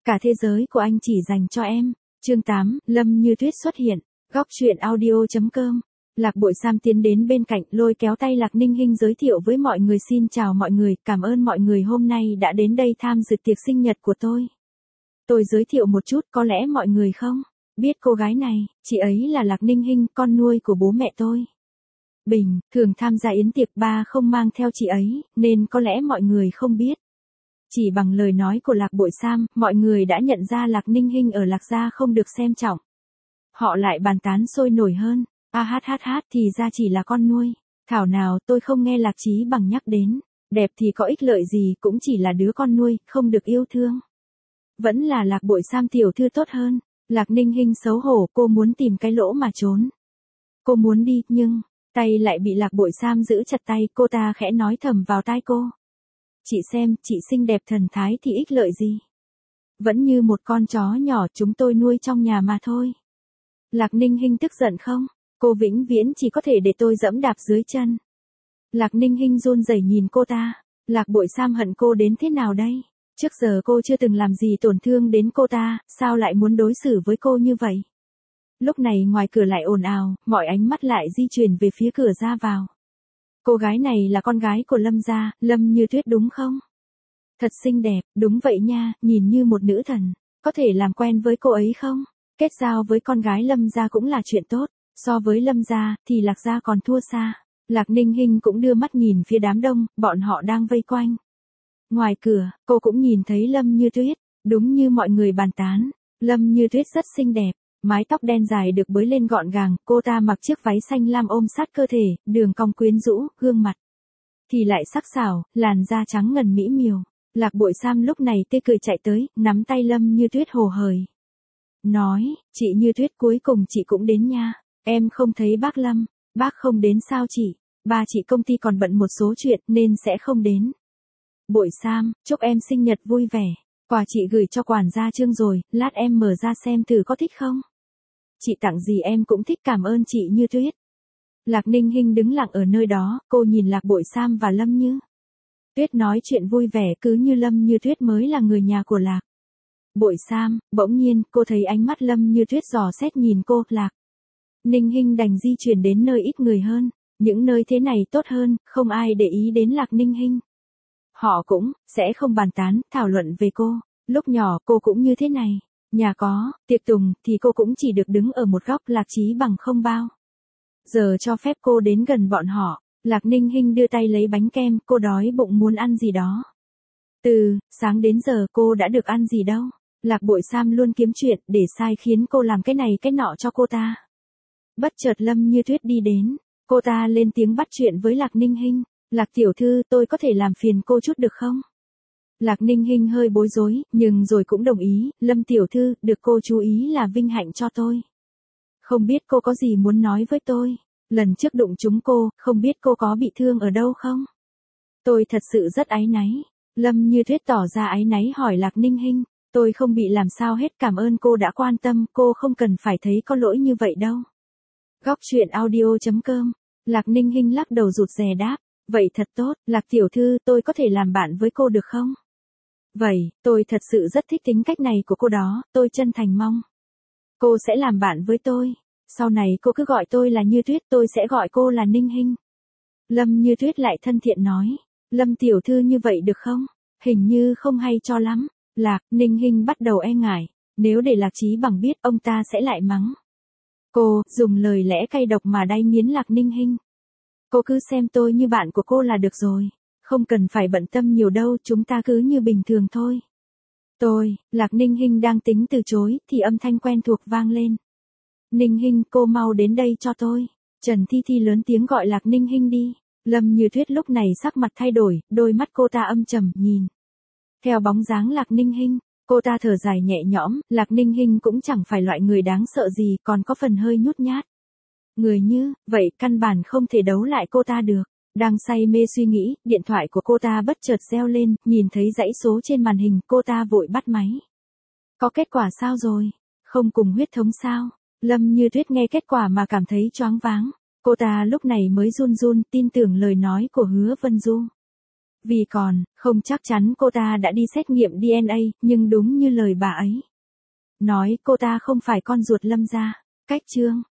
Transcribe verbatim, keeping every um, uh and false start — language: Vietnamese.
Cả thế giới của anh chỉ dành cho em. Chương tám, Lâm Như Tuyết xuất hiện. Góc truyện audio.com. Lạc Bội Sam tiến đến bên cạnh, lôi kéo tay Lạc Ninh Hinh giới thiệu với mọi người. Xin chào mọi người, cảm ơn mọi người hôm nay đã đến đây tham dự tiệc sinh nhật của tôi. Tôi giới thiệu một chút, có lẽ mọi người không biết cô gái này, chị ấy là Lạc Ninh Hinh, con nuôi của bố mẹ tôi. Bình thường tham gia yến tiệc ba không mang theo chị ấy, nên có lẽ mọi người không biết. Chỉ bằng lời nói của Lạc Bội Sam, mọi người đã nhận ra Lạc Ninh Hinh ở Lạc gia không được xem trọng. Họ lại bàn tán sôi nổi hơn. A hát hát hát thì ra chỉ là con nuôi. Thảo nào tôi không nghe Lạc Chí Bằng nhắc đến. Đẹp thì có ích lợi gì, cũng chỉ là đứa con nuôi, không được yêu thương. Vẫn là Lạc Bội Sam tiểu thư tốt hơn. Lạc Ninh Hinh xấu hổ, cô muốn tìm cái lỗ mà trốn. Cô muốn đi, nhưng tay lại bị Lạc Bội Sam giữ chặt tay. Cô ta khẽ nói thầm vào tai cô. Chị xem, chị xinh đẹp thần thái thì ích lợi gì? Vẫn như một con chó nhỏ chúng tôi nuôi trong nhà mà thôi. Lạc Ninh Hinh tức giận không? Cô vĩnh viễn chỉ có thể để tôi dẫm đạp dưới chân. Lạc Ninh Hinh run rẩy nhìn cô ta. Lạc Bội Sam hận cô đến thế nào đây? Trước giờ cô chưa từng làm gì tổn thương đến cô ta, sao lại muốn đối xử với cô như vậy? Lúc này ngoài cửa lại ồn ào, mọi ánh mắt lại di chuyển về phía cửa ra vào. Cô gái này là con gái của Lâm gia, Lâm Như Tuyết đúng không? Thật xinh đẹp, đúng vậy nha, nhìn như một nữ thần. Có thể làm quen với cô ấy không? Kết giao với con gái Lâm gia cũng là chuyện tốt. So với Lâm gia, thì Lạc gia còn thua xa. Lạc Ninh Hinh cũng đưa mắt nhìn phía đám đông, bọn họ đang vây quanh. Ngoài cửa, cô cũng nhìn thấy Lâm Như Tuyết. Đúng như mọi người bàn tán, Lâm Như Tuyết rất xinh đẹp. Mái tóc đen dài được bới lên gọn gàng, cô ta mặc chiếc váy xanh lam ôm sát cơ thể, đường cong quyến rũ, gương mặt thì lại sắc sảo, làn da trắng ngần mỹ miều. Lạc Bội Sam lúc này tê cười chạy tới, nắm tay Lâm Như Tuyết hồ hởi. Nói, chị Như Tuyết cuối cùng chị cũng đến nha. Em không thấy bác Lâm, bác không đến sao chị? Ba chị công ty còn bận một số chuyện nên sẽ không đến. Bội Sam, chúc em sinh nhật vui vẻ. Quà chị gửi cho quản gia Trương rồi, lát em mở ra xem thử có thích không? Chị tặng gì em cũng thích, cảm ơn chị Như Tuyết. Lạc Ninh Hinh đứng lặng ở nơi đó, cô nhìn Lạc Bội Sam và Lâm Như Tuyết nói chuyện vui vẻ cứ như Lâm Như Tuyết mới là người nhà của Lạc Bội Sam. Bỗng nhiên, cô thấy ánh mắt Lâm Như Tuyết dò xét nhìn cô. Lạc Ninh Hinh đành di chuyển đến nơi ít người hơn. Những nơi thế này tốt hơn, không ai để ý đến Lạc Ninh Hinh. Họ cũng sẽ không bàn tán, thảo luận về cô. Lúc nhỏ cô cũng như thế này. Nhà có tiệc tùng thì cô cũng chỉ được đứng ở một góc. Lạc Chí Bằng không bao giờ cho phép cô đến gần bọn họ. Lạc Ninh Hinh đưa tay lấy bánh kem, cô đói bụng muốn ăn gì đó. Từ sáng đến giờ cô đã được ăn gì đâu. Lạc Bội Sam luôn kiếm chuyện để sai khiến cô làm cái này cái nọ cho cô ta. Bất chợt Lâm Như Tuyết đi đến, cô ta lên tiếng bắt chuyện với Lạc Ninh Hinh. Lạc tiểu thư, tôi có thể làm phiền cô chút được không? Lạc Ninh Hinh hơi bối rối, nhưng rồi cũng đồng ý. Lâm tiểu thư, được cô chú ý là vinh hạnh cho tôi. Không biết cô có gì muốn nói với tôi? Lần trước đụng chúng cô, không biết cô có bị thương ở đâu không? Tôi thật sự rất áy náy. Lâm Như Tuyết tỏ ra áy náy hỏi Lạc Ninh Hinh. Tôi không bị làm sao hết, cảm ơn cô đã quan tâm, cô không cần phải thấy có lỗi như vậy đâu. Góc truyện audio.com. Lạc Ninh Hinh lắc đầu rụt rè đáp. Vậy thật tốt, Lạc tiểu thư, tôi có thể làm bạn với cô được không? Vậy, tôi thật sự rất thích tính cách này của cô đó, tôi chân thành mong cô sẽ làm bạn với tôi. Sau này cô cứ gọi tôi là Như Tuyết, tôi sẽ gọi cô là Ninh Hinh. Lâm Như Tuyết lại thân thiện nói. Lâm tiểu thư như vậy được không? Hình như không hay cho lắm. Lạc Ninh Hinh bắt đầu e ngại. Nếu để Lạc Chí Bằng biết, ông ta sẽ lại mắng cô, dùng lời lẽ cay độc mà đay nghiến Lạc Ninh Hinh. Cô cứ xem tôi như bạn của cô là được rồi. Không cần phải bận tâm nhiều đâu, chúng ta cứ như bình thường thôi. Tôi, Lạc Ninh Hinh đang tính từ chối, thì âm thanh quen thuộc vang lên. Ninh Hinh, cô mau đến đây cho tôi. Trần Thi Thi lớn tiếng gọi Lạc Ninh Hinh đi. Lâm Như Tuyết lúc này sắc mặt thay đổi, đôi mắt cô ta âm trầm, nhìn theo bóng dáng Lạc Ninh Hinh. Cô ta thở dài nhẹ nhõm, Lạc Ninh Hinh cũng chẳng phải loại người đáng sợ gì, còn có phần hơi nhút nhát. Người như vậy căn bản không thể đấu lại cô ta được. Đang say mê suy nghĩ, điện thoại của cô ta bất chợt reo lên, nhìn thấy dãy số trên màn hình, cô ta vội bắt máy. Có kết quả sao rồi? Không cùng huyết thống sao? Lâm Như Tuyết nghe kết quả mà cảm thấy choáng váng. Cô ta lúc này mới run run, tin tưởng lời nói của Hứa Vân Du. Vì còn, không chắc chắn cô ta đã đi xét nghiệm đê en a, nhưng đúng như lời bà ấy nói, cô ta không phải con ruột Lâm gia. Cách chương